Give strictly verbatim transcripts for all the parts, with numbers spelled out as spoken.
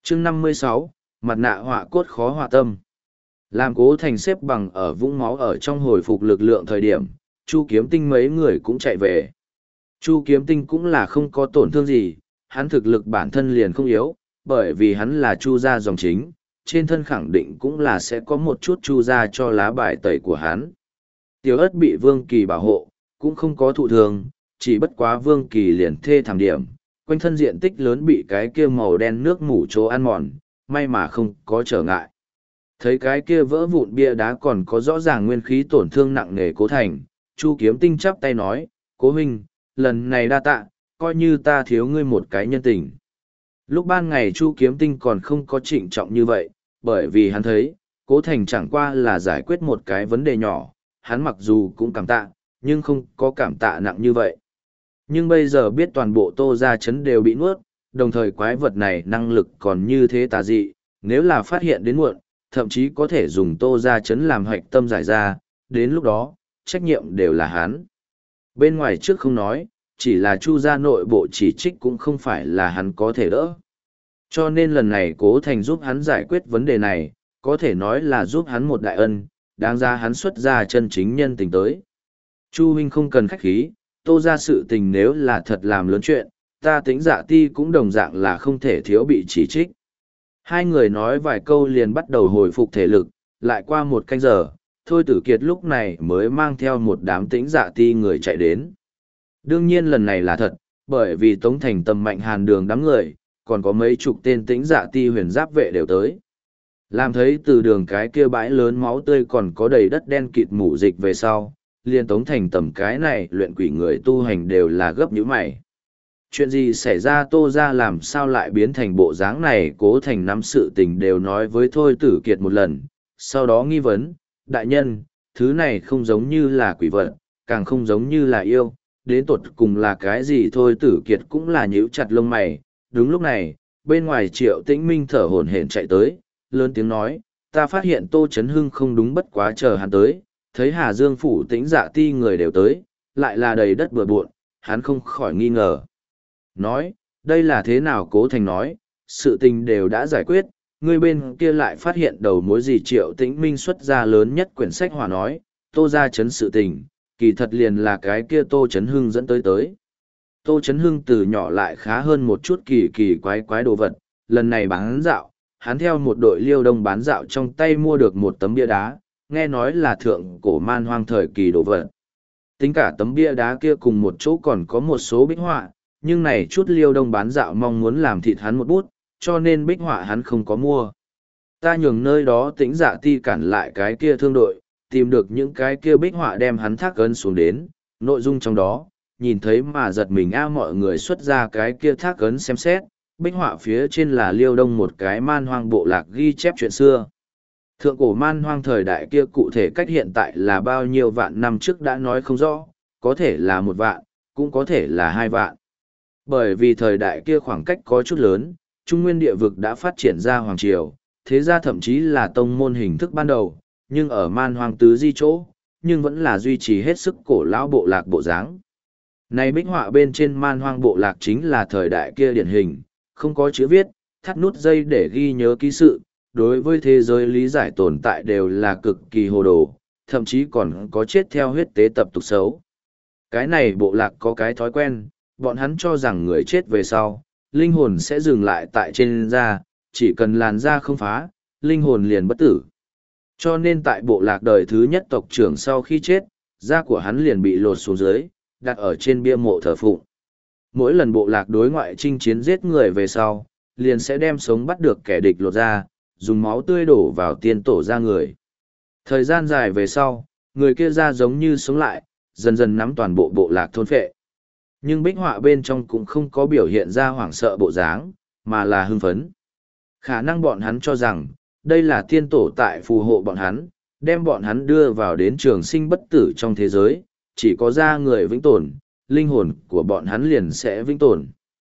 chương năm mươi sáu, mặt nạ họa cốt khó họa tâm. Làm Cố Thành xếp bằng ở vũng máu ở trong hồi phục lực lượng thời điểm, Chu Kiếm Tinh mấy người cũng chạy về. Chu Kiếm Tinh cũng là không có tổn thương gì, hắn thực lực bản thân liền không yếu, bởi vì hắn là Chu gia dòng chính, trên thân khẳng định cũng là sẽ có một chút Chu gia cho lá bài tẩy của hắn. Tiểu ất bị Vương Kỳ bảo hộ, cũng không có thụ thương, chỉ bất quá Vương Kỳ liền thê thảm điểm, quanh thân diện tích lớn bị cái kia màu đen nước mủ chỗ ăn mòn, may mà không có trở ngại. Thấy cái kia vỡ vụn bia đá còn có rõ ràng nguyên khí tổn thương nặng nề Cố Thành, Chu Kiếm Tinh chắp tay nói, Cố huynh, lần này đa tạ, coi như ta thiếu ngươi một cái nhân tình. Lúc ban ngày Chu Kiếm Tinh còn không có trịnh trọng như vậy, bởi vì hắn thấy, Cố Thành chẳng qua là giải quyết một cái vấn đề nhỏ, hắn mặc dù cũng cảm tạ, nhưng không có cảm tạ nặng như vậy. Nhưng bây giờ biết toàn bộ Tô Gia Trấn đều bị nuốt, đồng thời quái vật này năng lực còn như thế tà dị, nếu là phát hiện đến muộn, thậm chí có thể dùng Tô Gia Trấn làm hạch tâm giải ra, đến lúc đó, trách nhiệm đều là hắn. Bên ngoài trước không nói, chỉ là Chu gia nội bộ chỉ trích cũng không phải là hắn có thể đỡ. Cho nên lần này Cố Thành giúp hắn giải quyết vấn đề này, có thể nói là giúp hắn một đại ân, đáng ra hắn xuất ra chân chính nhân tình tới. Chu huynh không cần khách khí, Tô gia sự tình nếu là thật làm lớn chuyện, ta Tĩnh Dạ Ti cũng đồng dạng là không thể thiếu bị chỉ trích. Hai người nói vài câu liền bắt đầu hồi phục thể lực, lại qua một canh giờ, Thôi Tử Kiệt lúc này mới mang theo một đám Tĩnh Dạ Ti người chạy đến. Đương nhiên lần này là thật, bởi vì Tống Thành tầm mạnh hàn đường đám người, còn có mấy chục tên Tĩnh Dạ Ti huyền giáp vệ đều tới. Làm thấy từ đường cái kia bãi lớn máu tươi còn có đầy đất đen kịt mủ dịch về sau, liền Tống Thành tầm cái này luyện quỷ người tu hành đều là gấp nhíu mày. Chuyện gì xảy ra Tô ra làm sao lại biến thành bộ dáng này? Cố Thành nắm sự tình đều nói với Thôi Tử Kiệt một lần, sau đó nghi vấn, đại nhân, thứ này không giống như là quỷ vật, càng không giống như là yêu, đến tột cùng là cái gì? Thôi Tử Kiệt cũng là nhíu chặt lông mày. Đúng lúc này, bên ngoài Triệu Tĩnh Minh thở hổn hển chạy tới, lớn tiếng nói, ta phát hiện Tô Chấn Hưng không đúng, bất quá chờ hắn tới, thấy Hà Dương phủ Tĩnh Dạ Ti người đều tới, lại là đầy đất bừa bộn, hắn không khỏi nghi ngờ. Nói, đây là thế nào? Cố Thành nói, sự tình đều đã giải quyết, người bên kia lại phát hiện đầu mối gì? Triệu Tĩnh Minh xuất ra lớn nhất quyển sách hòa nói, Tô gia chấn sự tình, kỳ thật liền là cái kia Tô Chấn Hưng dẫn tới tới. Tô Chấn Hưng từ nhỏ lại khá hơn một chút kỳ kỳ quái quái đồ vật, lần này bán dạo, hắn theo một đội liêu đông bán dạo trong tay mua được một tấm bia đá, nghe nói là thượng cổ man hoang thời kỳ đồ vật. Tính cả tấm bia đá kia cùng một chỗ còn có một số bích họa, nhưng này chút liêu đông bán dạo mong muốn làm thịt hắn một bút, cho nên bích họa hắn không có mua. Ta nhường nơi đó Tĩnh Dạ Ti cản lại cái kia thương đội, tìm được những cái kia bích họa đem hắn thác ấn xuống đến, nội dung trong đó, nhìn thấy mà giật mình a. Mọi người xuất ra cái kia thác ấn xem xét, bích họa phía trên là liêu đông một cái man hoang bộ lạc ghi chép chuyện xưa. Thượng cổ man hoang thời đại kia cụ thể cách hiện tại là bao nhiêu vạn năm trước đã nói không rõ, có thể là một vạn, cũng có thể là hai vạn. Bởi vì thời đại kia khoảng cách có chút lớn, Trung Nguyên địa vực đã phát triển ra hoàng triều, thế ra thậm chí là tông môn hình thức ban đầu, nhưng ở man hoang tứ di chỗ, nhưng vẫn là duy trì hết sức cổ lão bộ lạc bộ dáng. Này bích họa bên trên man hoang bộ lạc chính là thời đại kia điển hình, không có chữ viết, thắt nút dây để ghi nhớ ký sự, đối với thế giới lý giải tồn tại đều là cực kỳ hồ đồ, thậm chí còn có chết theo huyết tế tập tục xấu. Cái này bộ lạc có cái thói quen, bọn hắn cho rằng người chết về sau, linh hồn sẽ dừng lại tại trên da, chỉ cần làn da không phá, linh hồn liền bất tử. Cho nên tại bộ lạc đời thứ nhất tộc trưởng sau khi chết, da của hắn liền bị lột xuống dưới, đặt ở trên bia mộ thờ phụng. Mỗi lần bộ lạc đối ngoại chinh chiến giết người về sau, liền sẽ đem sống bắt được kẻ địch lột ra, dùng máu tươi đổ vào tiên tổ da người. Thời gian dài về sau, người kia da giống như sống lại, dần dần nắm toàn bộ bộ lạc thôn phệ. Nhưng bích họa bên trong cũng không có biểu hiện ra hoảng sợ bộ dáng, mà là hưng phấn. Khả năng bọn hắn cho rằng, đây là tiên tổ tại phù hộ bọn hắn, đem bọn hắn đưa vào đến trường sinh bất tử trong thế giới, chỉ có da người vĩnh tồn, linh hồn của bọn hắn liền sẽ vĩnh tồn.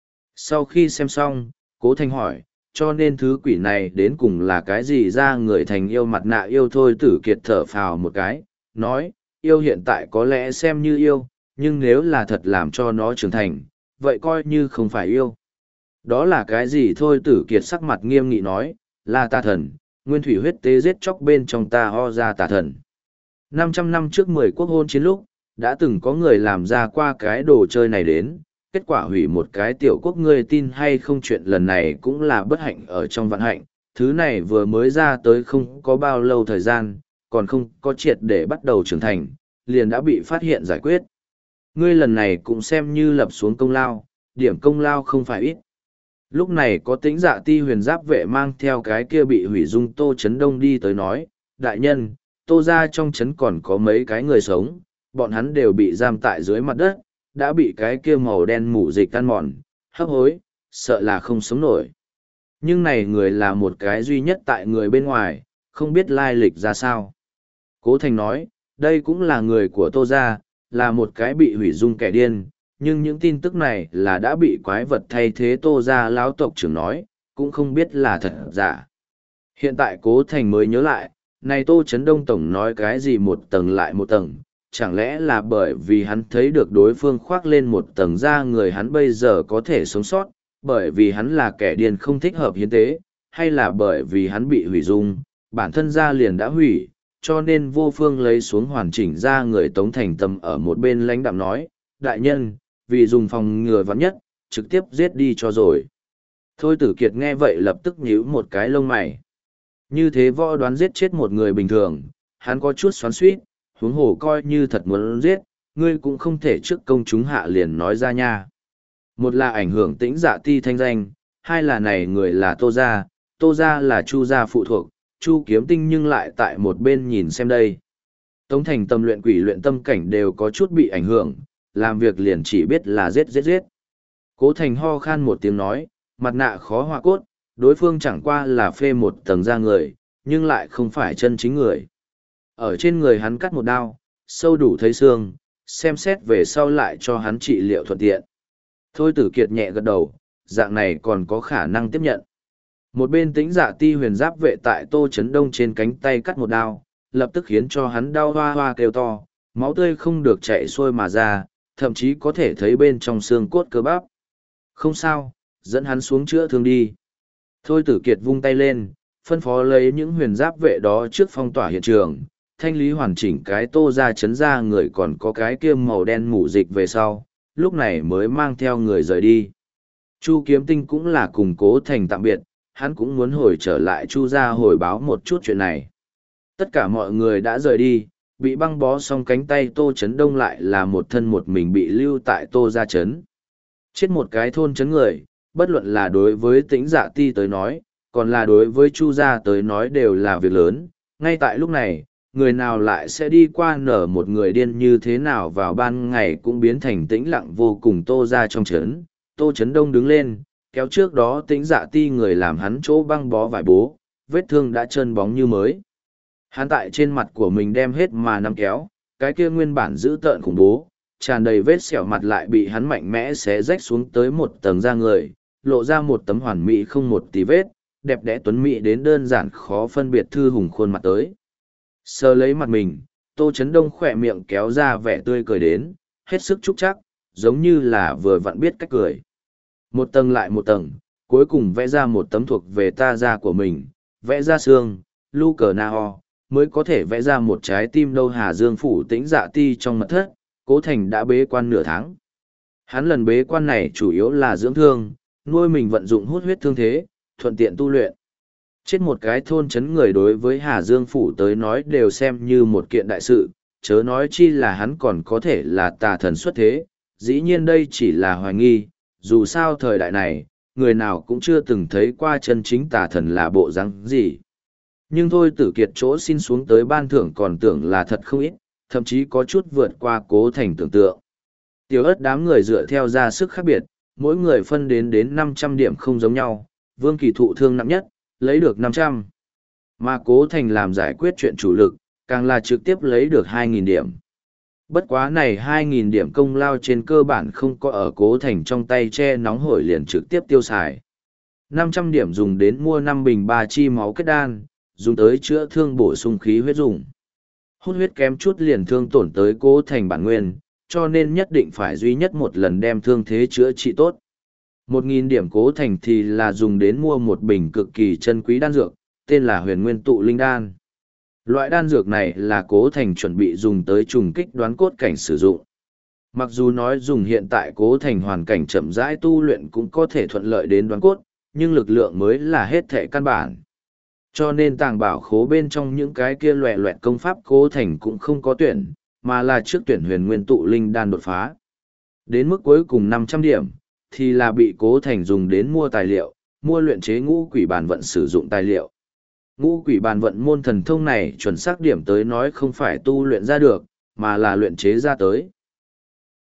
Sau khi xem xong, Cố Thành hỏi, cho nên thứ quỷ này đến cùng là cái gì? Da người thành yêu mặt nạ yêu. Thôi Tử Kiệt thở phào một cái, nói, yêu hiện tại có lẽ xem như yêu, nhưng nếu là thật làm cho nó trưởng thành, vậy coi như không phải yêu. Đó là cái gì thôi? Tử Kiệt sắc mặt nghiêm nghị nói, là tà thần, nguyên thủy huyết tế giết chóc bên trong ta ho ra tà thần. năm trăm năm trước mười quốc hôn chiến lúc, đã từng có người làm ra qua cái đồ chơi này đến, kết quả hủy một cái tiểu quốc, ngươi tin hay không, chuyện lần này cũng là bất hạnh ở trong vạn hạnh, thứ này vừa mới ra tới không có bao lâu thời gian, còn không có triệt để bắt đầu trưởng thành, liền đã bị phát hiện giải quyết. Ngươi lần này cũng xem như lập xuống công lao, điểm công lao không phải ít. Lúc này có Tĩnh Dạ Ti huyền giáp vệ mang theo cái kia bị hủy dung Tô Chấn Đông đi tới nói, đại nhân, Tô ra trong trấn còn có mấy cái người sống, bọn hắn đều bị giam tại dưới mặt đất, đã bị cái kia màu đen mủ dịch tan mòn, hấp hối, sợ là không sống nổi. Nhưng này người là một cái duy nhất tại người bên ngoài, không biết lai lịch ra sao. Cố Thành nói, đây cũng là người của Tô gia, là một cái bị hủy dung kẻ điên, nhưng những tin tức này là đã bị quái vật thay thế. Tô gia lão tộc trưởng nói, cũng không biết là thật giả. Hiện tại Cố Thành mới nhớ lại, này Tô Chấn Đông tổng nói cái gì một tầng lại một tầng, chẳng lẽ là bởi vì hắn thấy được đối phương khoác lên một tầng da người hắn bây giờ có thể sống sót, bởi vì hắn là kẻ điên không thích hợp hiến tế, hay là bởi vì hắn bị hủy dung, bản thân da liền đã hủy, cho nên vô phương lấy xuống hoàn chỉnh da người. Tống Thành Tâm ở một bên lãnh đạm nói, đại nhân, vì dùng phòng ngừa vắn nhất, trực tiếp giết đi cho rồi. Thôi Tử Kiệt nghe vậy lập tức nhíu một cái lông mày. Như thế võ đoán giết chết một người bình thường, hắn có chút xoắn xuýt, huống hồ coi như thật muốn giết, ngươi cũng không thể trước công chúng hạ liền nói ra nha. Một là ảnh hưởng Tĩnh Dạ Ti thanh danh, hai là này người là Tô gia, Tô gia là Chu gia phụ thuộc, Chu Kiếm Tinh nhưng lại tại một bên nhìn xem đây. Tống Thành Tâm luyện quỷ luyện tâm cảnh đều có chút bị ảnh hưởng, làm việc liền chỉ biết là giết giết giết. Cố Thành ho khan một tiếng nói, mặt nạ khó hòa cốt, đối phương chẳng qua là phê một tầng da người, nhưng lại không phải chân chính người. Ở trên người hắn cắt một đao, sâu đủ thấy xương, xem xét về sau lại cho hắn trị liệu thuận tiện. Thôi Tử Kiệt nhẹ gật đầu, dạng này còn có khả năng tiếp nhận. Một bên Tĩnh Dạ Ti huyền giáp vệ tại Tô Chấn Đông trên cánh tay cắt một đao, lập tức khiến cho hắn đau hoa hoa kêu to, máu tươi không được chảy xuôi mà ra, thậm chí có thể thấy bên trong xương cốt cơ bắp. Không sao, dẫn hắn xuống chữa thương đi. Thôi Tử Kiệt vung tay lên, phân phó lấy những huyền giáp vệ đó trước phong tỏa hiện trường, thanh lý hoàn chỉnh cái Tô ra chấn ra người còn có cái kia màu đen mủ dịch về sau, lúc này mới mang theo người rời đi. Chu Kiếm Tinh cũng là cùng Cố Thành tạm biệt, hắn cũng muốn hồi trở lại Chu ra hồi báo một chút chuyện này. Tất cả mọi người đã rời đi, bị băng bó xong cánh tay Tô Chấn Đông lại là một thân một mình bị lưu tại Tô gia chấn. Chết một cái thôn chấn người, bất luận là đối với Tĩnh Dạ Ti tới nói, còn là đối với Chu gia tới nói đều là việc lớn. Ngay tại lúc này, người nào lại sẽ đi qua nở một người điên như thế nào vào ban ngày cũng biến thành tĩnh lặng vô cùng. Tô gia trong chấn. Tô Chấn Đông đứng lên, kéo trước đó Tĩnh Dạ Ti người làm hắn chỗ băng bó vải bố, vết thương đã trơn bóng như mới. Hắn tại trên mặt của mình đem hết mà nắm kéo, cái kia nguyên bản dữ tợn khủng bố, tràn đầy vết sẹo mặt lại bị hắn mạnh mẽ xé rách xuống tới một tầng da người, lộ ra một tấm hoàn mỹ không một tí vết, đẹp đẽ tuấn mỹ đến đơn giản khó phân biệt thư hùng khuôn mặt tới. Sờ lấy mặt mình, Tô Chấn Đông khỏe miệng kéo ra vẻ tươi cười đến, hết sức trúc chắc, giống như là vừa vặn biết cách cười. Một tầng lại một tầng, cuối cùng vẽ ra một tấm thuộc về ta da của mình, vẽ ra xương, lu cờ na ho, mới có thể vẽ ra một trái tim đâu. Hà Dương phủ Tĩnh Dạ Ti trong mật thất, Cố Thành đã bế quan nửa tháng. Hắn lần bế quan này chủ yếu là dưỡng thương, nuôi mình vận dụng hút huyết thương thế, thuận tiện tu luyện. Chết một cái thôn chấn người đối với Hà Dương phủ tới nói đều xem như một kiện đại sự, chớ nói chi là hắn còn có thể là tà thần xuất thế, dĩ nhiên đây chỉ là hoài nghi, dù sao thời đại này, người nào cũng chưa từng thấy qua chân chính tà thần là bộ dáng gì. Nhưng thôi Tử Kiệt chỗ xin xuống tới ban thưởng còn tưởng là thật không ít, thậm chí có chút vượt qua Cố Thành tưởng tượng. Tiểu ớt đám người dựa theo ra sức khác biệt, mỗi người phân đến đến năm trăm điểm không giống nhau, Vương Kỳ thụ thương nặng nhất, lấy được năm trăm. Mà Cố Thành làm giải quyết chuyện chủ lực, càng là trực tiếp lấy được hai nghìn điểm. Bất quá này hai nghìn điểm công lao trên cơ bản không có ở Cố Thành trong tay che nóng hổi liền trực tiếp tiêu xài. năm trăm điểm dùng đến mua năm bình ba chi máu kết đan, dùng tới chữa thương bổ sung khí huyết dùng. Hút huyết kém chút liền thương tổn tới Cố Thành bản nguyên, cho nên nhất định phải duy nhất một lần đem thương thế chữa trị tốt. Một nghìn điểm cố thành thì là dùng đến mua một bình cực kỳ chân quý đan dược, tên là huyền nguyên tụ linh đan. Loại đan dược này là cố thành chuẩn bị dùng tới trùng kích đoán cốt cảnh sử dụng. Mặc dù nói dùng hiện tại cố thành hoàn cảnh chậm rãi tu luyện cũng có thể thuận lợi đến đoán cốt, nhưng lực lượng mới là hết thệ căn bản. Cho nên tàng bảo khố bên trong những cái kia loẹ loẹt công pháp cố thành cũng không có tuyển, mà là trước tuyển huyền nguyên tụ linh đan đột phá. Đến mức cuối cùng năm trăm điểm, thì là bị cố thành dùng đến mua tài liệu, mua luyện chế ngũ quỷ bàn vận sử dụng tài liệu. Ngũ quỷ bàn vận môn thần thông này chuẩn xác điểm tới nói không phải tu luyện ra được, mà là luyện chế ra tới.